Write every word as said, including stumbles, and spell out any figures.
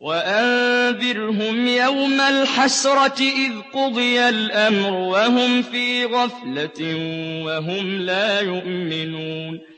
وَأَنذِرْهُمْ يَوْمَ الْحَسْرَةِ إِذْ قُضِيَ الْأَمْرُ وَهُمْ فِي غَفْلَةٍ وَهُمْ لَا يُؤْمِنُونَ